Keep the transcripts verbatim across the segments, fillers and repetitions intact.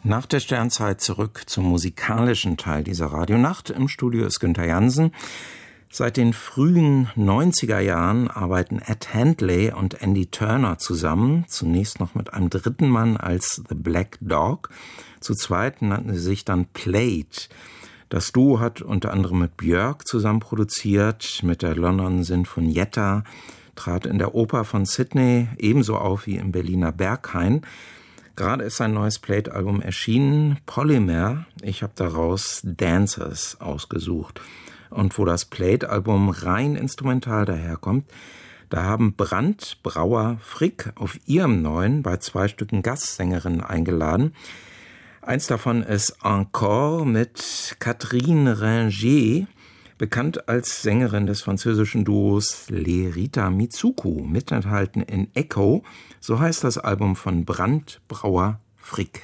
Nach der Sternzeit zurück zum musikalischen Teil dieser Radionacht. Im Studio ist Günther Jansen. Seit den frühen neunziger Jahren arbeiten Ed Handley und Andy Turner zusammen. Zunächst noch mit einem dritten Mann als The Black Dog. Zu zweit nannten sie sich dann Plate. Das Duo hat unter anderem mit Björk zusammen produziert, mit der London Sinfonietta, trat in der Oper von Sydney ebenso auf wie im Berliner Berghain. Gerade ist ein neues Plate-Album erschienen, Polymer. Ich habe daraus Dancers ausgesucht. Und wo das Plate-Album rein instrumental daherkommt, da haben Brandt, Brauer, Frick auf ihrem neuen bei zwei Stücken Gastsängerinnen eingeladen. Eins davon ist Encore mit Catherine Ringier, bekannt als Sängerin des französischen Duos Lerita Mitsuko, mit enthalten in Echo. So heißt das Album von Brandt, Brauer, Frick.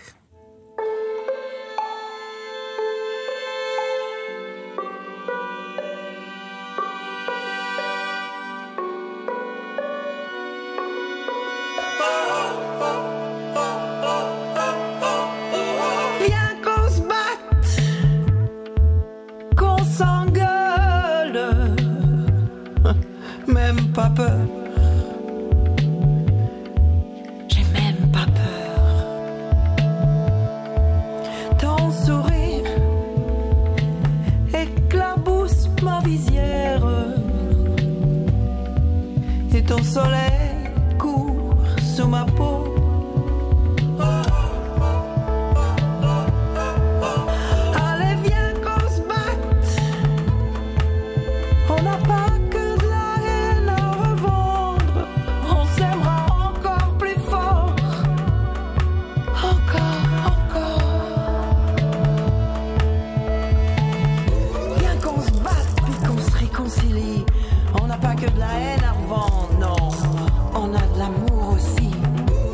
Pas peur, j'ai même pas peur. Ton sourire éclabousse ma visière et ton soleil court sous ma peau. Allez, viens qu'on se batte, on n'a pas on n'a pas que de la haine à revendre, non, on a de l'amour aussi.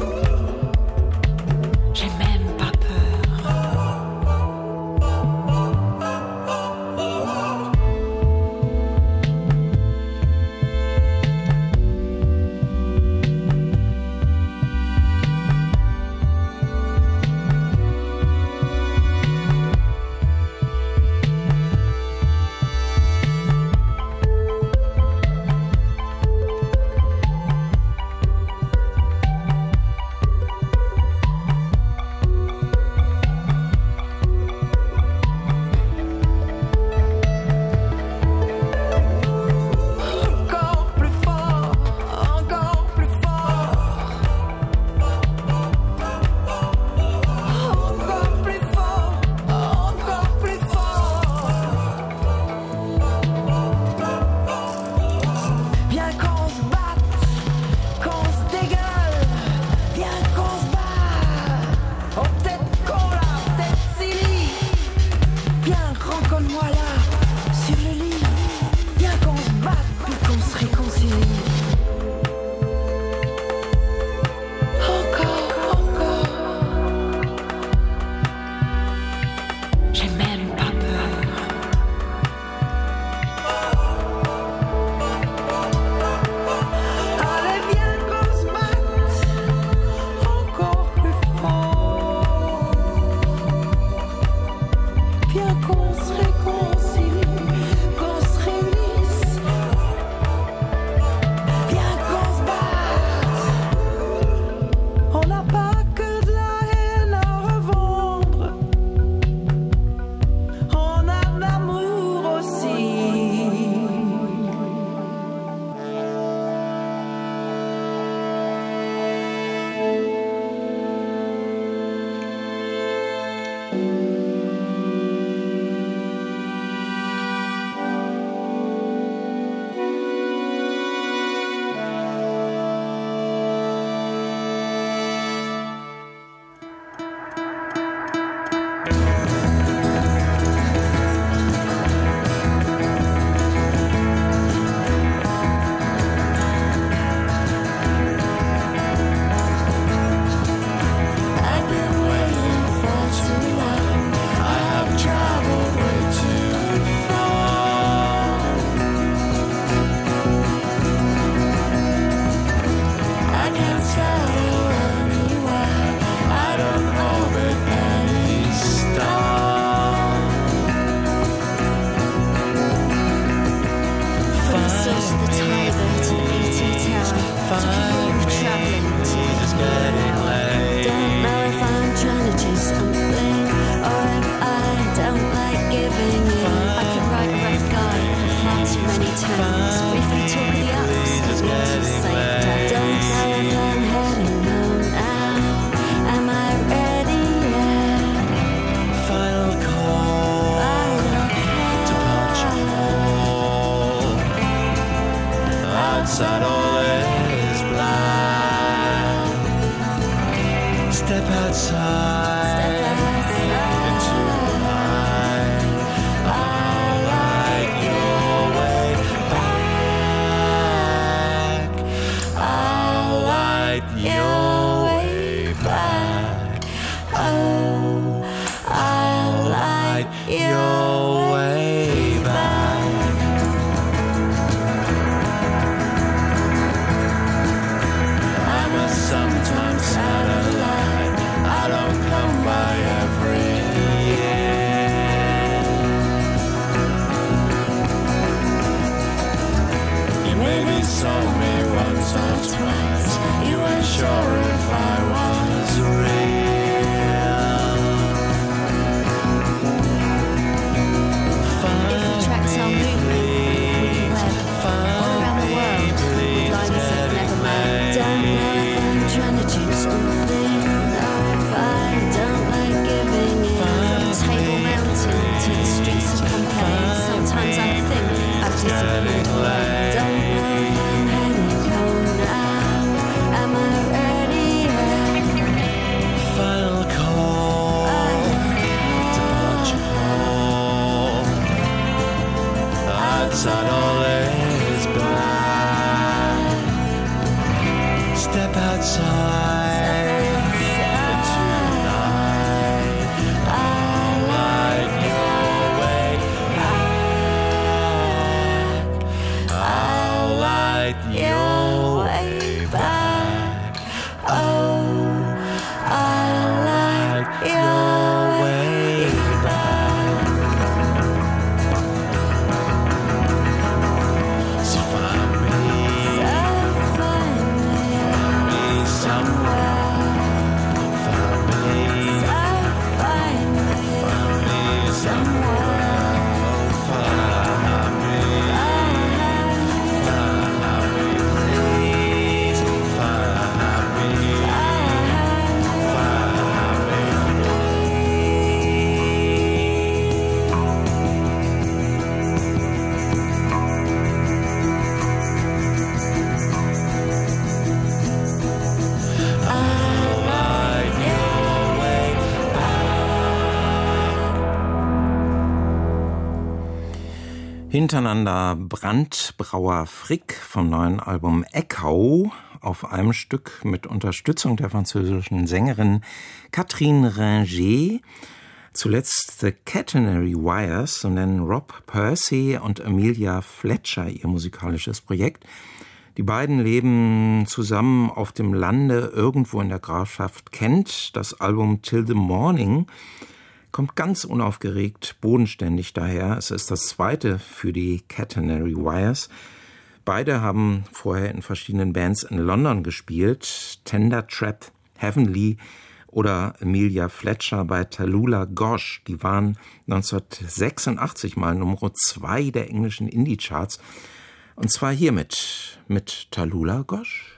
Hintereinander Brandbrauer Frick vom neuen Album Echo auf einem Stück mit Unterstützung der französischen Sängerin Catherine Ringer. Zuletzt The Catenary Wires, so nennen Rob Percy und Amelia Fletcher ihr musikalisches Projekt. Die beiden leben zusammen auf dem Lande irgendwo in der Grafschaft Kent. Das Album Till the Morning kommt ganz unaufgeregt, bodenständig daher. Es ist das zweite für die Catenary Wires. Beide haben vorher in verschiedenen Bands in London gespielt. Tender Trap, Heavenly oder Amelia Fletcher bei Tallulah Gosh. Die waren neunzehnhundertsechsundachtzig mal Nummer zwei der englischen Indie-Charts. Und zwar hiermit, mit Tallulah Gosh.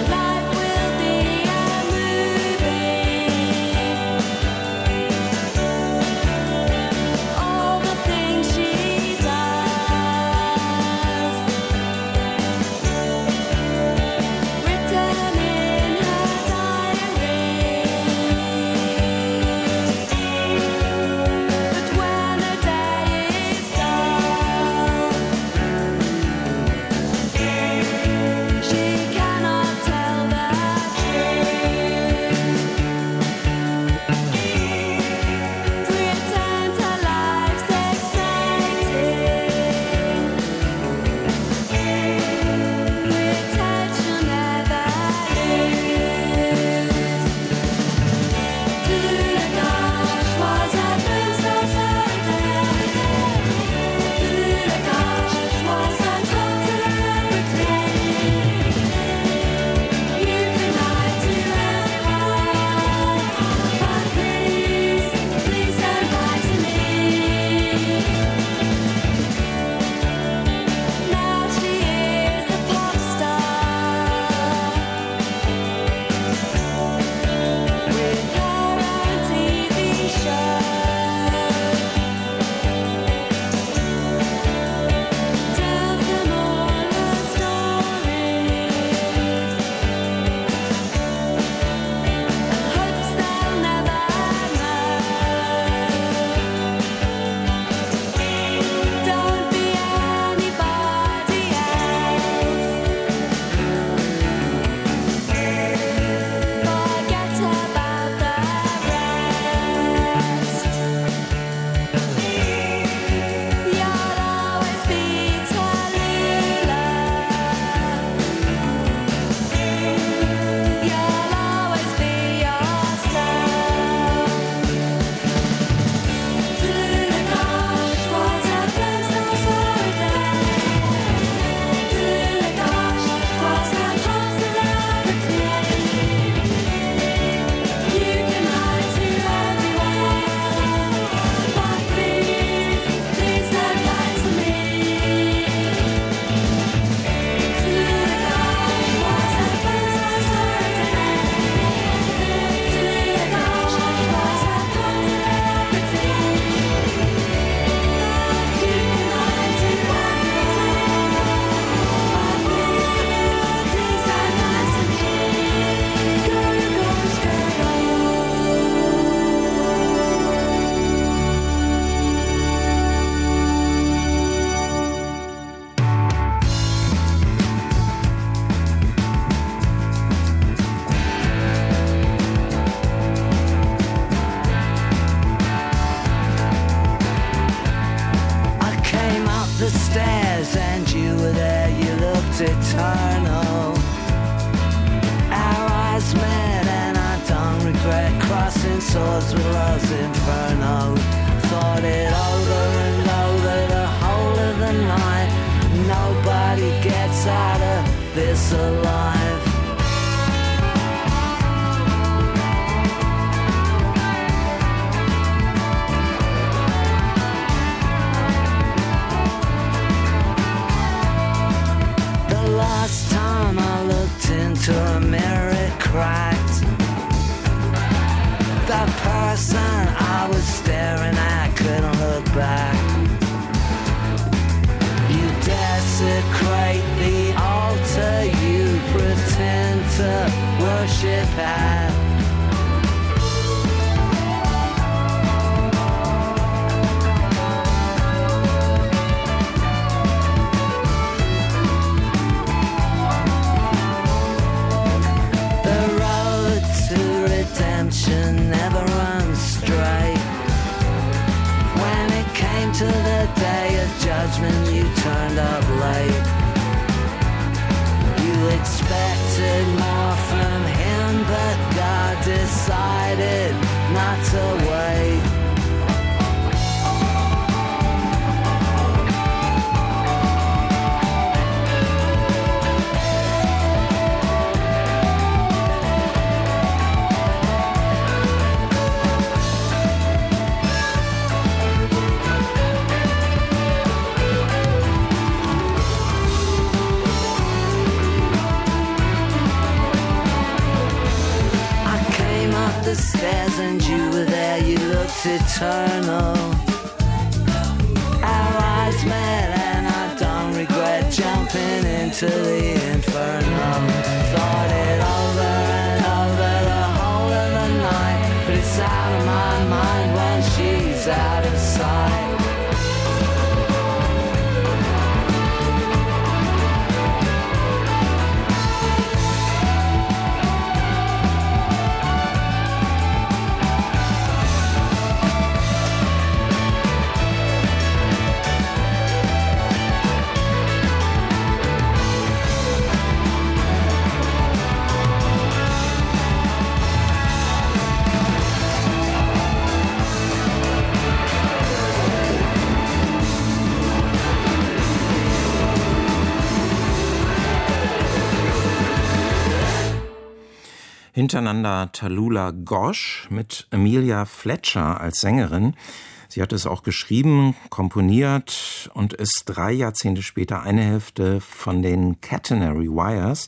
Life will be a movie. eternal. Our eyes met and I don't regret crossing swords with love's inferno. Thought it over and over the whole of the night. Nobody gets out of this alive. The last time I looked into a mirror it cracked. The person I was staring at couldn't look back. You desecrate the altar you pretend to worship at. The road to redemption never runs straight. When it came to the day of judgment, you turned up late. You expected more from him, but God decided not to wait. The stairs and you were there, you looked eternal. Our eyes met and I don't regret jumping into the inferno. Thought it over and over the whole of the night, but it's out of my mind when she's out of sight. Hintereinander Tallulah Gosh mit Amelia Fletcher als Sängerin. Sie hat es auch geschrieben, komponiert und ist drei Jahrzehnte später eine Hälfte von den Catenary Wires.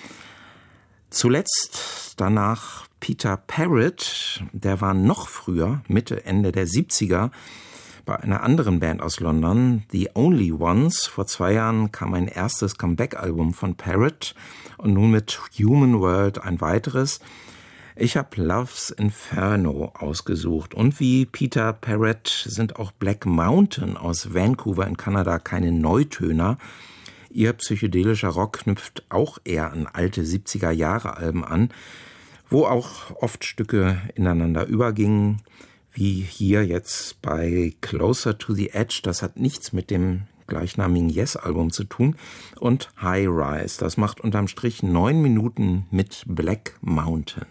Zuletzt danach Peter Parrott, der war noch früher, Mitte, Ende der siebziger, bei einer anderen Band aus London, The Only Ones. Vor zwei Jahren kam ein erstes Comeback-Album von Parrott und nun mit Human World ein weiteres. Ich habe Love's Inferno ausgesucht. Und wie Peter Parrott sind auch Black Mountain aus Vancouver in Kanada keine Neutöner. Ihr psychedelischer Rock knüpft auch eher an alte siebziger-Jahre-Alben an, wo auch oft Stücke ineinander übergingen, wie hier jetzt bei Closer to the Edge. Das hat nichts mit dem gleichnamigen Yes-Album zu tun. Und High Rise, das macht unterm Strich neun Minuten mit Black Mountain.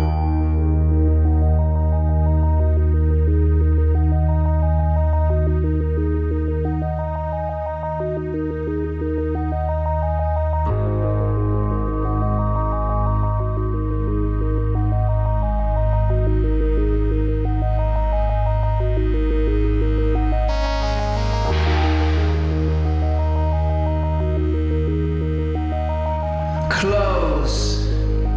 Close.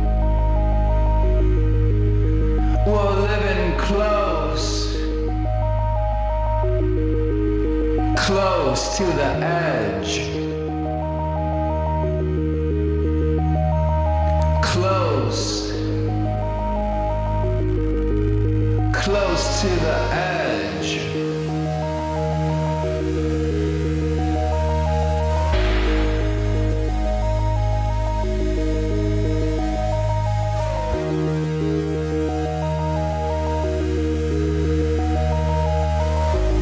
We're living close. Close to the edge. Close. Close to the edge.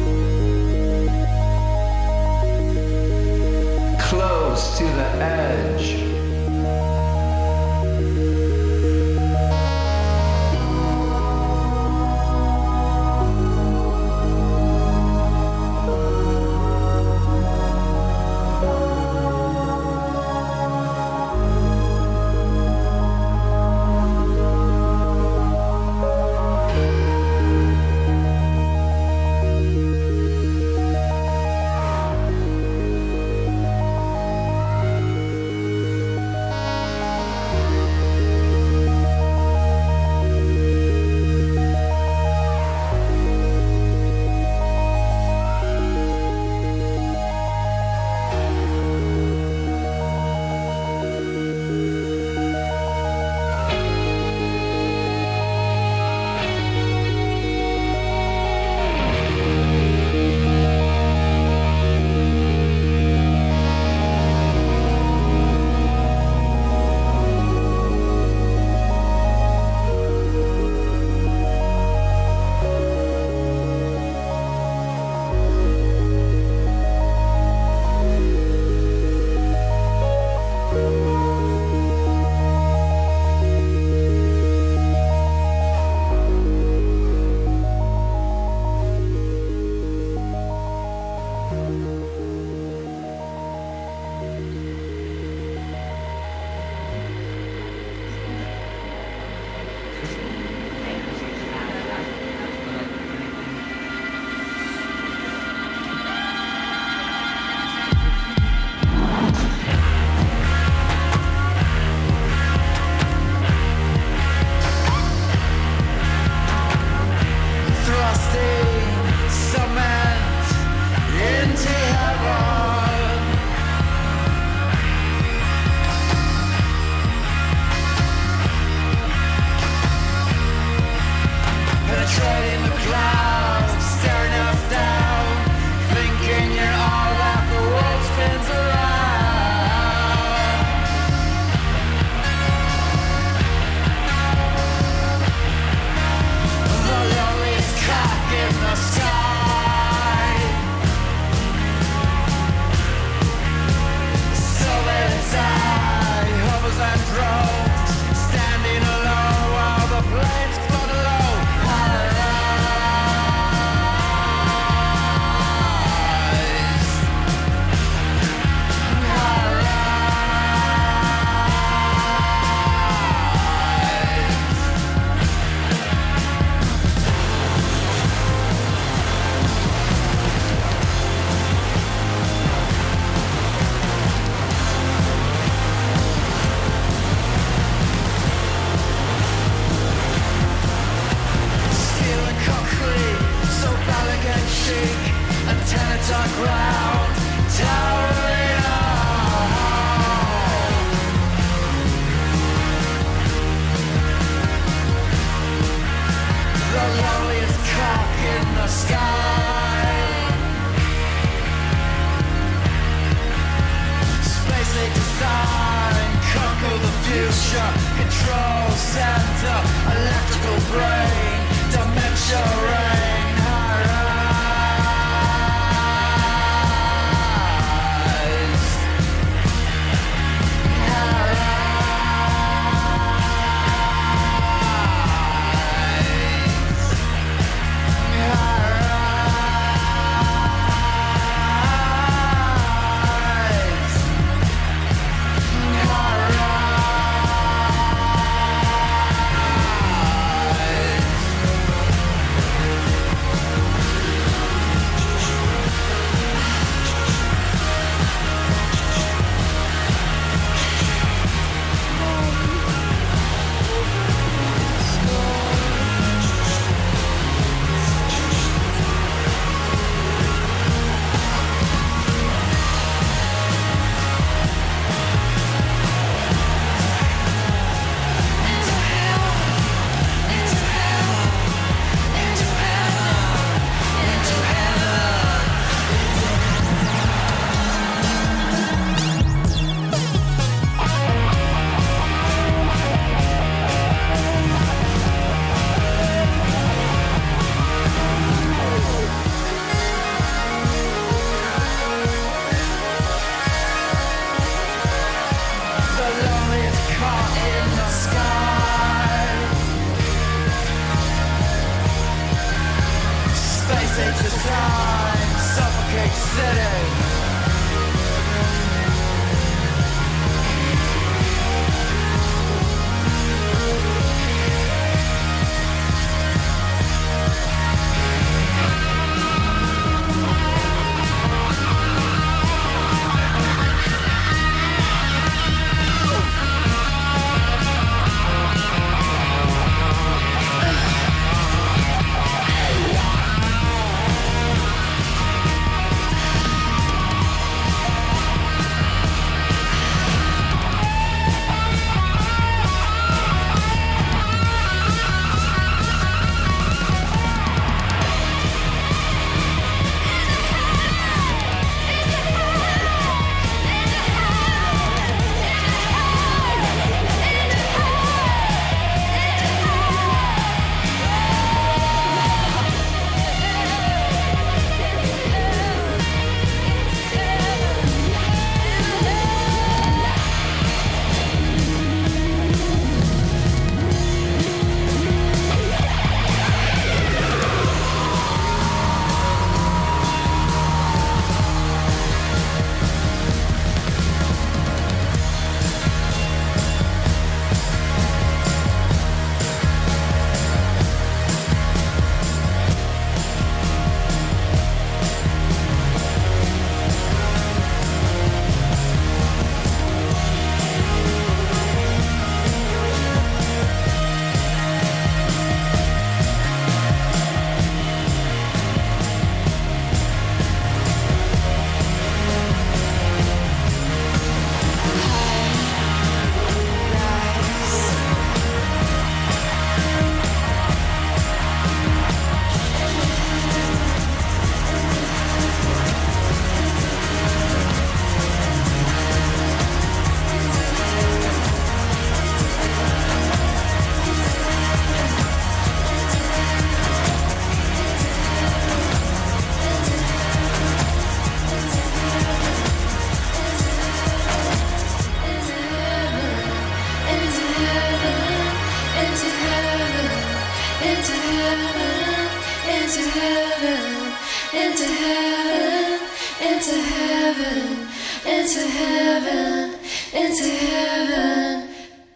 Close to the edge. Penetrating the clouds, staring us down, thinking you're all that the world spins around. The loneliest cock in the sky, so that its eye hovers and drones, standing alone while the planes float along. Antennas on ground, towering on. The loneliest cock in the sky. Space they design, conquer the future, control center, electrical brain, dementia reign. into heaven, into heaven, into heaven, into heaven, into heaven.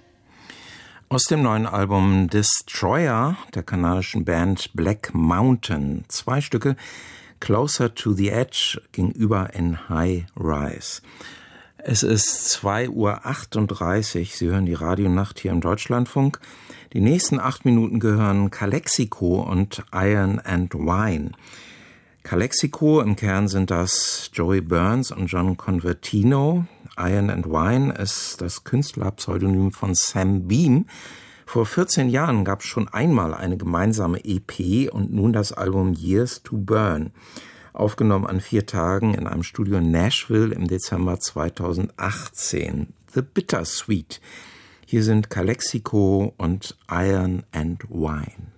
Aus dem neuen Album Destroyer der kanadischen Band Black Mountain. Zwei Stücke, Closer to the Edge, gegenüber in High Rise. Es ist zwei Uhr achtunddreißig. Sie hören die Radionacht hier im Deutschlandfunk. Die nächsten acht Minuten gehören Calexico und Iron and Wine. Calexico, im Kern sind das Joey Burns und John Convertino. Iron and Wine ist das Künstlerpseudonym von Sam Beam. Vor vierzehn Jahren gab es schon einmal eine gemeinsame E P und nun das Album Years to Burn. Aufgenommen an vier Tagen in einem Studio in Nashville im Dezember zweitausendachtzehn. The Bittersweet. Hier sind Calexico und Iron and Wine.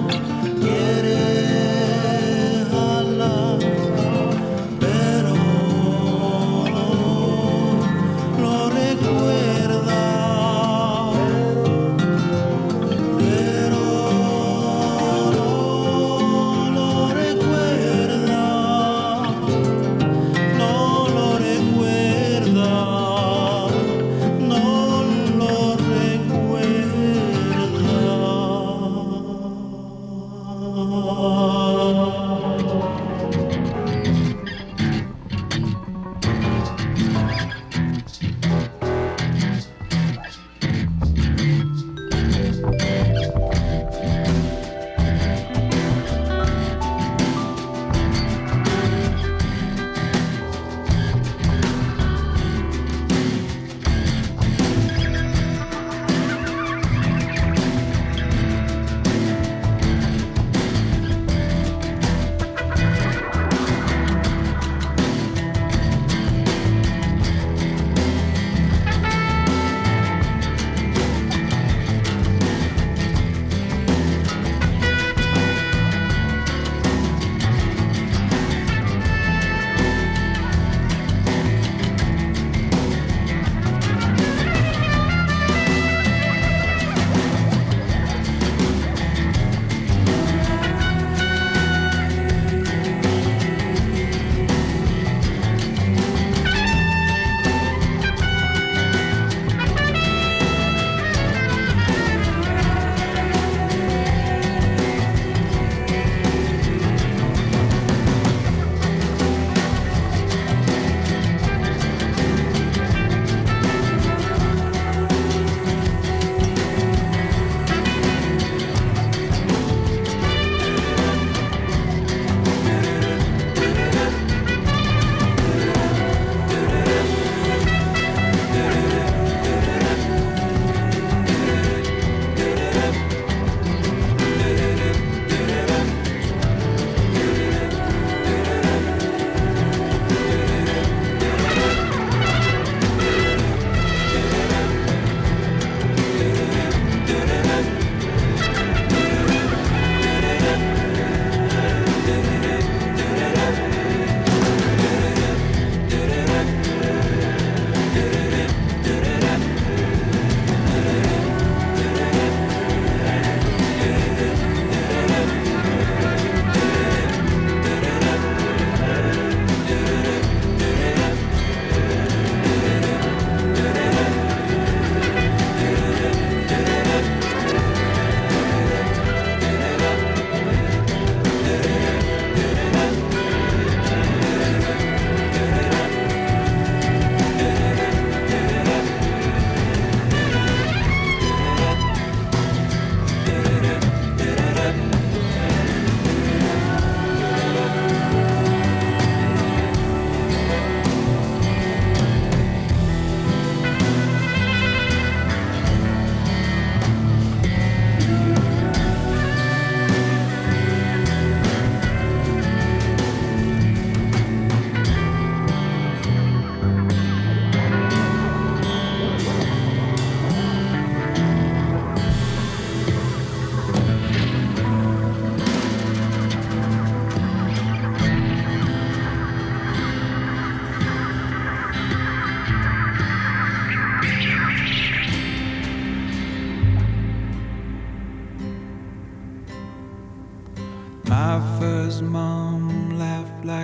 Pero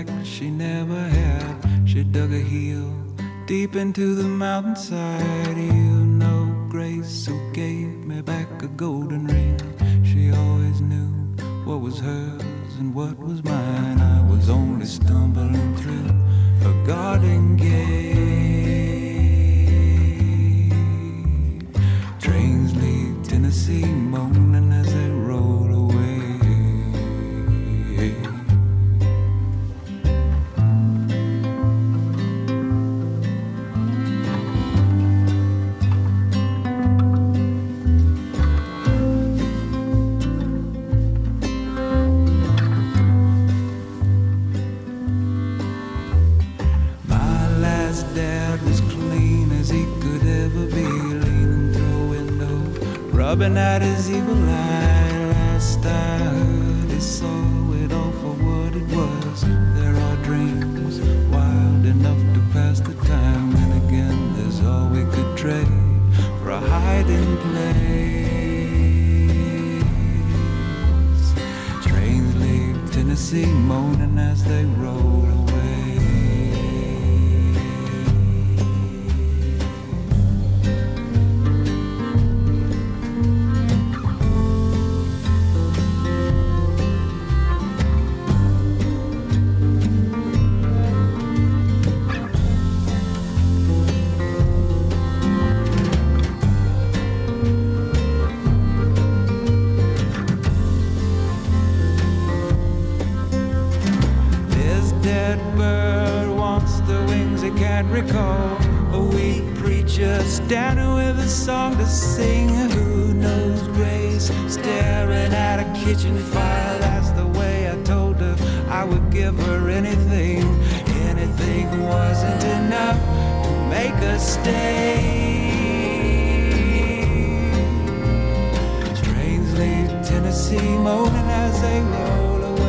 like she never had. She dug a heel deep into the mountainside. You know Grace who gave me back a golden ring. She always knew what was hers and what was mine. I was only stumbling through a garden gate. Trains leave Tennessee moaning as they roll away. Rubbing at his evil eye. Last I heard, he saw it all for what it was. There are dreams wild enough to pass the time, and again there's all we could trade for a hiding place. Trains leave Tennessee moaning as they roll away. Recall a weak preacher standing with a song to sing. Who knows Grace staring at a kitchen fire? That's the way I told her I would give her anything. Anything wasn't enough to make her stay. Trains leave Tennessee moaning as they roll away.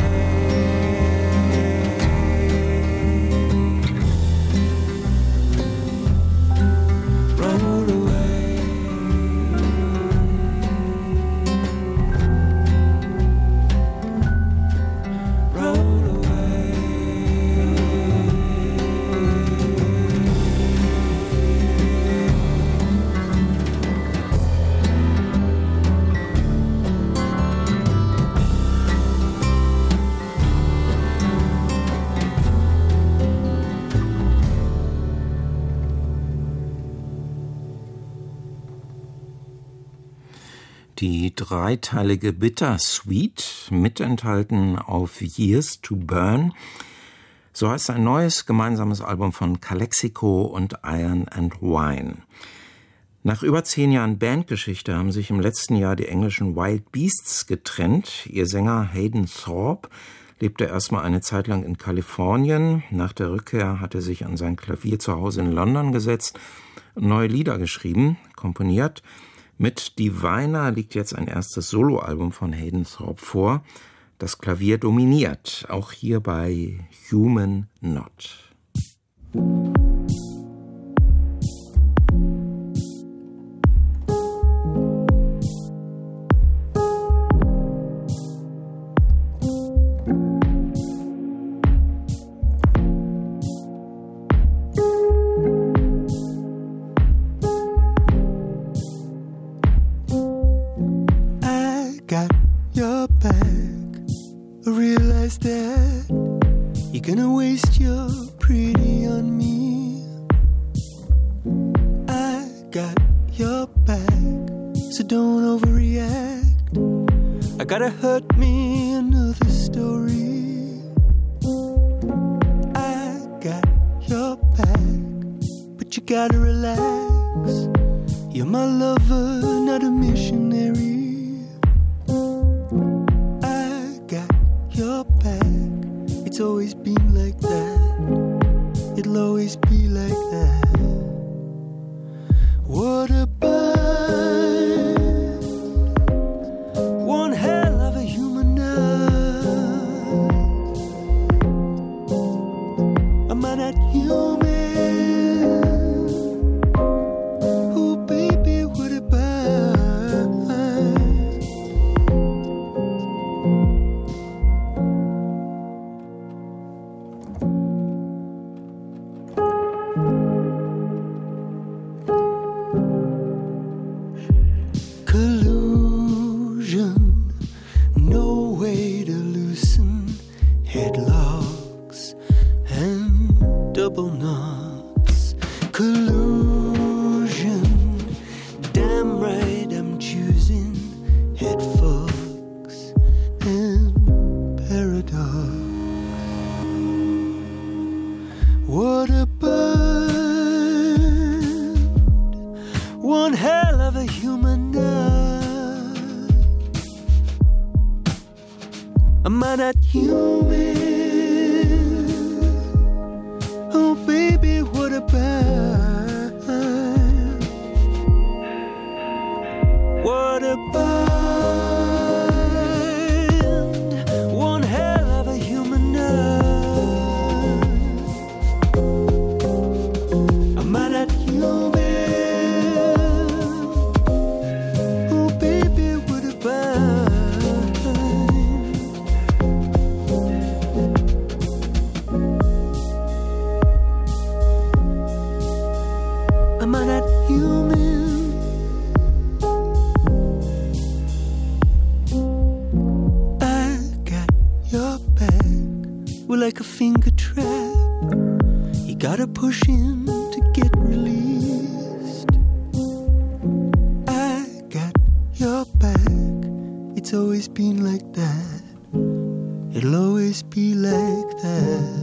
Die dreiteilige Bittersweet, mitenthalten auf Years to Burn. So heißt ein neues gemeinsames Album von Calexico und Iron and Wine. Nach über zehn Jahren Bandgeschichte haben sich im letzten Jahr die englischen Wild Beasts getrennt. Ihr Sänger Hayden Thorpe lebte erstmal eine Zeit lang in Kalifornien. Nach der Rückkehr hat er sich an sein Klavier zu Hause in London gesetzt und neue Lieder geschrieben, komponiert. Mit Diviner liegt jetzt ein erstes Soloalbum von Hayden Thorpe vor. Das Klavier dominiert, auch hier bei Human Not. double knots, collusion. Damn right I'm choosing head fucks and paradox. What a band, one hell of a human night. Am I not human? Oh baby, what a band, what a band, one hell of a human night. Am I not human? Oh baby, what a band. Am I not human? I got your back, we're like a finger trap. You gotta push in to get released. I got your back, it's always been like that. It'll always be like that.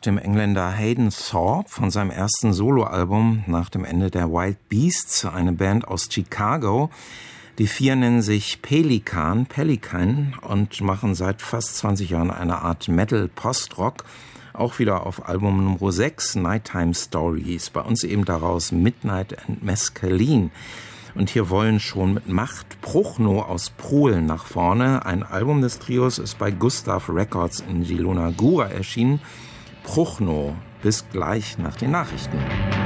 dem Engländer Hayden Thorpe von seinem ersten Soloalbum nach dem Ende der Wild Beasts, eine Band aus Chicago. Die vier nennen sich Pelikan, Pelikan und machen seit fast zwanzig Jahren eine Art Metal-Post-Rock. Auch wieder auf Album Nummer sechs, Nighttime Stories. Bei uns eben daraus Midnight and Mescaline. Und hier wollen schon mit Macht Pruchno aus Polen nach vorne. Ein Album des Trios ist bei Gustav Records in Zielona Góra erschienen. Pruchno, bis gleich nach den Nachrichten.